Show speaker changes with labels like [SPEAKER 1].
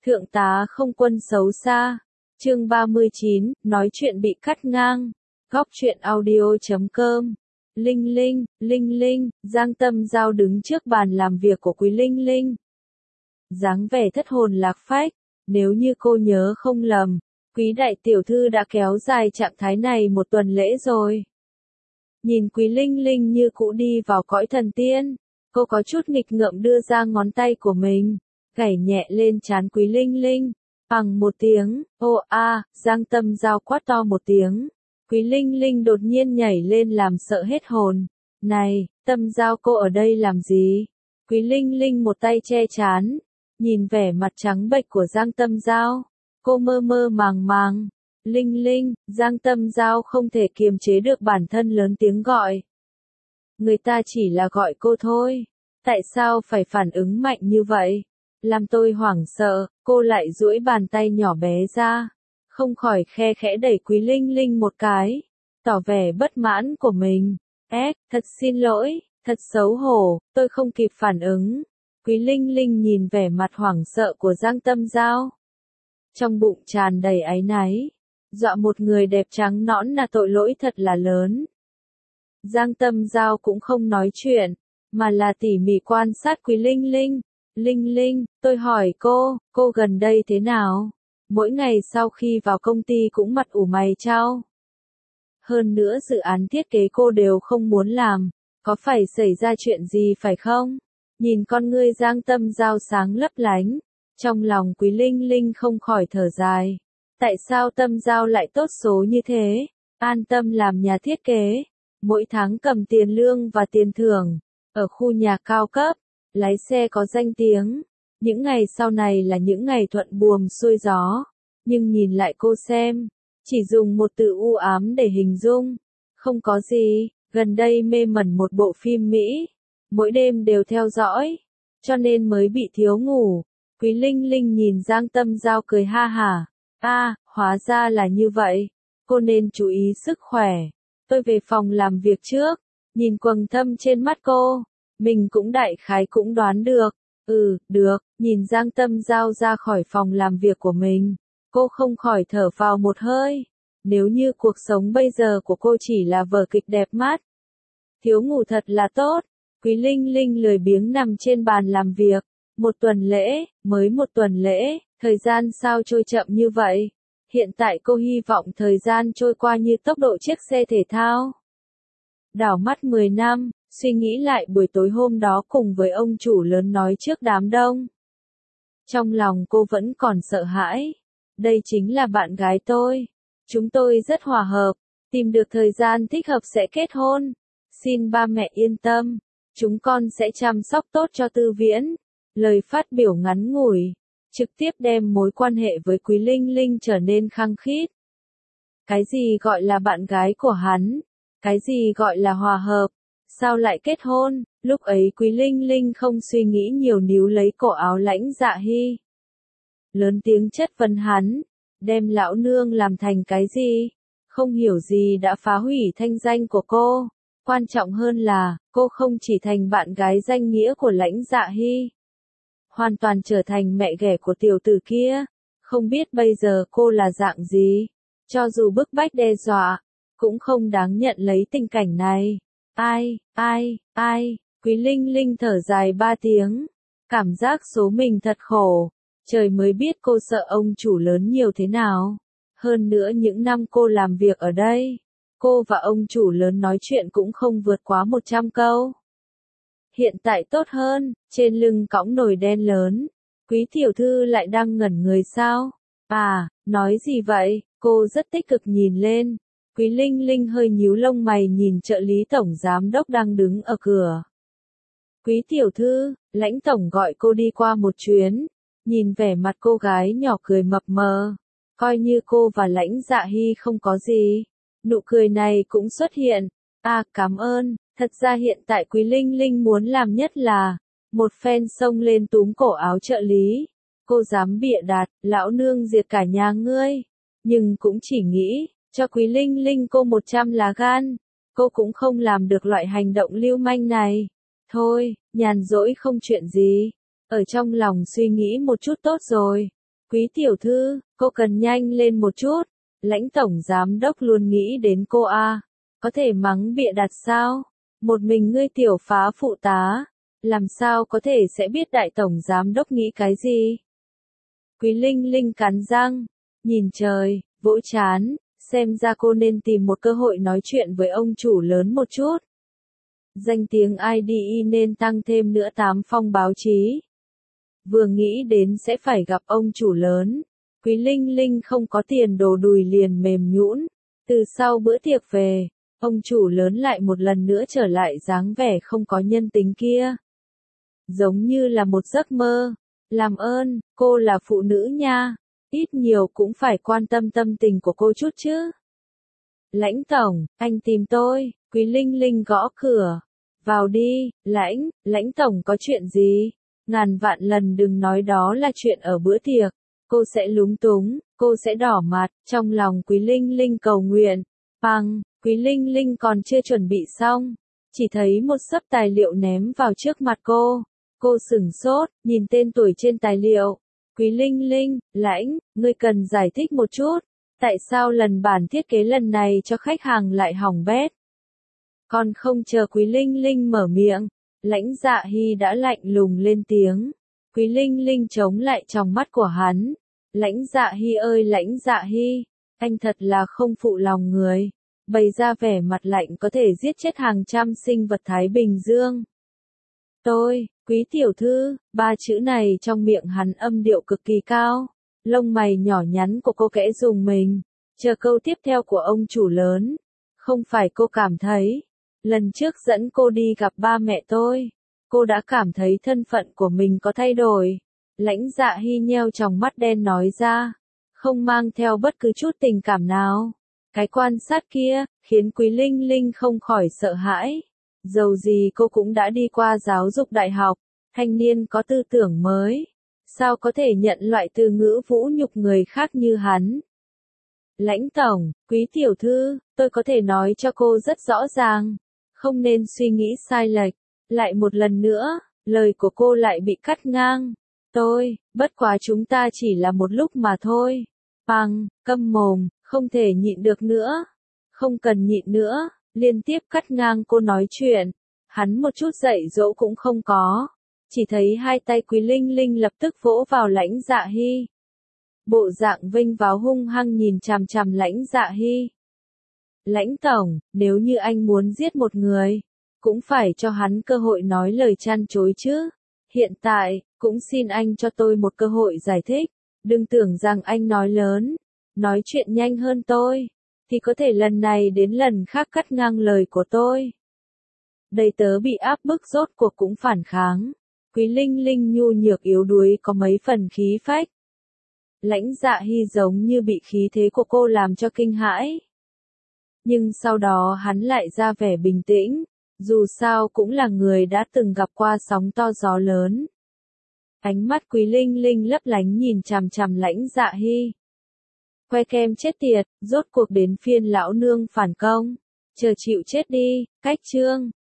[SPEAKER 1] Thượng tá không quân xấu xa. Chương 39, nói chuyện bị cắt ngang. Góc truyện audio.com. Linh Linh, Linh Linh, Giang Tâm Giao đứng trước bàn làm việc của Quý Linh Linh. Dáng vẻ thất hồn lạc phách, nếu như cô nhớ không lầm, Quý đại tiểu thư đã kéo dài trạng thái này một tuần lễ rồi. Nhìn Quý Linh Linh như cũ đi vào cõi thần tiên, cô có chút nghịch ngợm đưa ra ngón tay của mình, gảy nhẹ lên trán Quý Linh Linh. Bằng một tiếng, ô a, Giang Tâm Giao quát to một tiếng. Quý Linh Linh đột nhiên nhảy lên làm sợ hết hồn. Này, Tâm Giao cô ở đây làm gì? Quý Linh Linh một tay che trán, nhìn vẻ mặt trắng bệch của Giang Tâm Giao. Cô mơ mơ màng màng. Linh Linh, Giang Tâm Giao không thể kiềm chế được bản thân lớn tiếng gọi. Người ta chỉ là gọi cô thôi. Tại sao phải phản ứng mạnh như vậy? Làm tôi hoảng sợ, cô lại duỗi bàn tay nhỏ bé ra. Không khỏi khe khẽ đẩy Quý Linh Linh một cái. Tỏ vẻ bất mãn của mình. Thật xin lỗi, thật xấu hổ, tôi không kịp phản ứng. Quý Linh Linh nhìn vẻ mặt hoảng sợ của Giang Tâm Giao. Trong bụng tràn đầy áy náy. Dọa một người đẹp trắng nõn là tội lỗi thật là lớn. Giang Tâm Giao cũng không nói chuyện, mà là tỉ mỉ quan sát Quý Linh Linh. Linh Linh, tôi hỏi cô gần đây thế nào? Mỗi ngày sau khi vào công ty cũng mặt ủ mày chau. Hơn nữa dự án thiết kế cô đều không muốn làm, có phải xảy ra chuyện gì phải không? Nhìn con ngươi Giang Tâm Giao sáng lấp lánh, trong lòng Quý Linh Linh không khỏi thở dài. Tại sao Tâm Giao lại tốt số như thế? An tâm làm nhà thiết kế, mỗi tháng cầm tiền lương và tiền thưởng, ở khu nhà cao cấp, lái xe có danh tiếng. Những ngày sau này là những ngày thuận buồm xuôi gió, nhưng nhìn lại cô xem, chỉ dùng một từ u ám để hình dung. Không có gì, gần đây mê mẩn một bộ phim Mỹ, mỗi đêm đều theo dõi, cho nên mới bị thiếu ngủ. Quý Linh Linh nhìn Giang Tâm Giao cười ha hả. Hóa ra là như vậy. Cô nên chú ý sức khỏe. Tôi về phòng làm việc trước. Nhìn quầng thâm trên mắt cô, mình cũng đại khái cũng đoán được. Được. Nhìn Giang Tâm Giao ra khỏi phòng làm việc của mình, cô không khỏi thở vào một hơi. Nếu như cuộc sống bây giờ của cô chỉ là vở kịch đẹp mắt, thiếu ngủ thật là tốt. Quý Linh Linh lười biếng nằm trên bàn làm việc. Một tuần lễ, mới một tuần lễ, thời gian sao trôi chậm như vậy? Hiện tại cô hy vọng thời gian trôi qua như tốc độ chiếc xe thể thao. Đảo mắt 10 năm, suy nghĩ lại buổi tối hôm đó cùng với ông chủ lớn nói trước đám đông. Trong lòng cô vẫn còn sợ hãi. Đây chính là bạn gái tôi. Chúng tôi rất hòa hợp, tìm được thời gian thích hợp sẽ kết hôn. Xin ba mẹ yên tâm, chúng con sẽ chăm sóc tốt cho Tư Viễn. Lời phát biểu ngắn ngủi, trực tiếp đem mối quan hệ với Quý Linh Linh trở nên khăng khít. Cái gì gọi là bạn gái của hắn? Cái gì gọi là hòa hợp? Sao lại kết hôn? Lúc ấy Quý Linh Linh không suy nghĩ nhiều níu lấy cổ áo Lãnh Dạ Hy. Lớn tiếng chất vấn hắn, đem lão nương làm thành cái gì? Không hiểu gì đã phá hủy thanh danh của cô. Quan trọng hơn là, cô không chỉ thành bạn gái danh nghĩa của Lãnh Dạ Hy, hoàn toàn trở thành mẹ ghẻ của tiểu tử kia. Không biết bây giờ cô là dạng gì, cho dù bức bách đe dọa, cũng không đáng nhận lấy tình cảnh này. Quý Linh Linh thở dài 3 tiếng, cảm giác số mình thật khổ, trời mới biết cô sợ ông chủ lớn nhiều thế nào. Hơn nữa những năm cô làm việc ở đây, cô và ông chủ lớn nói chuyện cũng không vượt quá 100 câu. Hiện tại tốt hơn, trên lưng cõng nồi đen lớn. Quý tiểu thư lại đang ngẩn người sao? Nói gì vậy? Cô rất tích cực nhìn lên. Quý Linh Linh hơi nhíu lông mày nhìn trợ lý tổng giám đốc đang đứng ở cửa. Quý tiểu thư, Lãnh tổng gọi cô đi qua một chuyến. Nhìn vẻ mặt cô gái nhỏ cười mập mờ, coi như cô và Lãnh Dạ Hy không có gì. Nụ cười này cũng xuất hiện. Cảm ơn. Thật ra hiện tại Quý Linh Linh muốn làm nhất là, một phen xông lên túm cổ áo trợ lý. Cô dám bịa đặt, lão nương diệt cả nhà ngươi. Nhưng cũng chỉ nghĩ, cho Quý Linh Linh cô 100 lá gan. Cô cũng không làm được loại hành động lưu manh này. Thôi, nhàn rỗi không chuyện gì. Ở trong lòng suy nghĩ một chút tốt rồi. Quý tiểu thư, cô cần nhanh lên một chút. Lãnh tổng giám đốc luôn nghĩ đến cô a. Có thể mắng bịa đặt sao? Một mình ngươi tiểu phá phụ tá. Làm sao có thể sẽ biết đại tổng giám đốc nghĩ cái gì? Quý Linh Linh cắn răng. Nhìn trời, vỗ chán. Xem ra cô nên tìm một cơ hội nói chuyện với ông chủ lớn một chút. Danh tiếng IDE nên tăng thêm nữa 8 phong báo chí. Vừa nghĩ đến sẽ phải gặp ông chủ lớn. Quý Linh Linh không có tiền đồ đùi liền mềm nhũn. Từ sau bữa tiệc về, ông chủ lớn lại một lần nữa trở lại dáng vẻ không có nhân tính kia. Giống như là một giấc mơ. Làm ơn, cô là phụ nữ nha. Ít nhiều cũng phải quan tâm tâm tình của cô chút chứ. Lãnh tổng, anh tìm tôi. Quý Linh Linh gõ cửa. Vào đi, lãnh tổng có chuyện gì? Ngàn vạn lần đừng nói đó là chuyện ở bữa tiệc. Cô sẽ lúng túng, cô sẽ đỏ mặt. Trong lòng Quý Linh Linh cầu nguyện. Bằng, Quý Linh Linh còn chưa chuẩn bị xong. Chỉ thấy một xấp tài liệu ném vào trước mặt cô. Cô sửng sốt, nhìn tên tuổi trên tài liệu. Quý Linh Linh, ngươi cần giải thích một chút. Tại sao lần bản thiết kế lần này cho khách hàng lại hỏng bét? Còn không chờ Quý Linh Linh mở miệng, Lãnh Dạ Hy đã lạnh lùng lên tiếng. Quý Linh Linh chống lại trong mắt của hắn. Lãnh Dạ Hy ơi Lãnh Dạ Hy, anh thật là không phụ lòng người. Bày ra vẻ mặt lạnh có thể giết chết hàng trăm sinh vật Thái Bình Dương. Tôi, Quý tiểu thư, 3 chữ này trong miệng hắn âm điệu cực kỳ cao. Lông mày nhỏ nhắn của cô kẽ rùng mình. Chờ câu tiếp theo của ông chủ lớn. Không phải cô cảm thấy. Lần trước dẫn cô đi gặp ba mẹ tôi. Cô đã cảm thấy thân phận của mình có thay đổi. Lãnh Dạ Hy nheo tròng mắt đen nói ra. Không mang theo bất cứ chút tình cảm nào. Cái quan sát kia, khiến Quý Linh Linh không khỏi sợ hãi. Dầu gì cô cũng đã đi qua giáo dục đại học. Thanh niên có tư tưởng mới. Sao có thể nhận loại từ ngữ vũ nhục người khác như hắn? Lãnh tổng, Quý tiểu thư, tôi có thể nói cho cô rất rõ ràng. Không nên suy nghĩ sai lệch. Lại một lần nữa, lời của cô lại bị cắt ngang. Bất quá chúng ta chỉ là một lúc mà thôi. Bằng, câm mồm, không thể nhịn được nữa. Không cần nhịn nữa, liên tiếp cắt ngang cô nói chuyện. Hắn một chút dạy dỗ cũng không có. Chỉ thấy hai tay Quý Linh Linh lập tức vỗ vào Lãnh Dạ Hy. Bộ dạng vênh váo hung hăng nhìn chằm chằm Lãnh Dạ Hy. Lãnh tổng, nếu như anh muốn giết một người, cũng phải cho hắn cơ hội nói lời chăn chối chứ. Hiện tại, cũng xin anh cho tôi một cơ hội giải thích. Đừng tưởng rằng anh nói lớn, nói chuyện nhanh hơn tôi, thì có thể lần này đến lần khác cắt ngang lời của tôi. Đầy tớ bị áp bức rốt cuộc cũng phản kháng. Quý Linh Linh nhu nhược yếu đuối có mấy phần khí phách. Lãnh Dạ Hy giống như bị khí thế của cô làm cho kinh hãi. Nhưng sau đó hắn lại ra vẻ bình tĩnh, dù sao cũng là người đã từng gặp qua sóng to gió lớn. Ánh mắt Quý Linh Linh lấp lánh nhìn chằm chằm Lãnh Dạ Hy. Que kem chết tiệt, rốt cuộc đến phiên lão nương phản công. Chờ chịu chết đi, cách chương.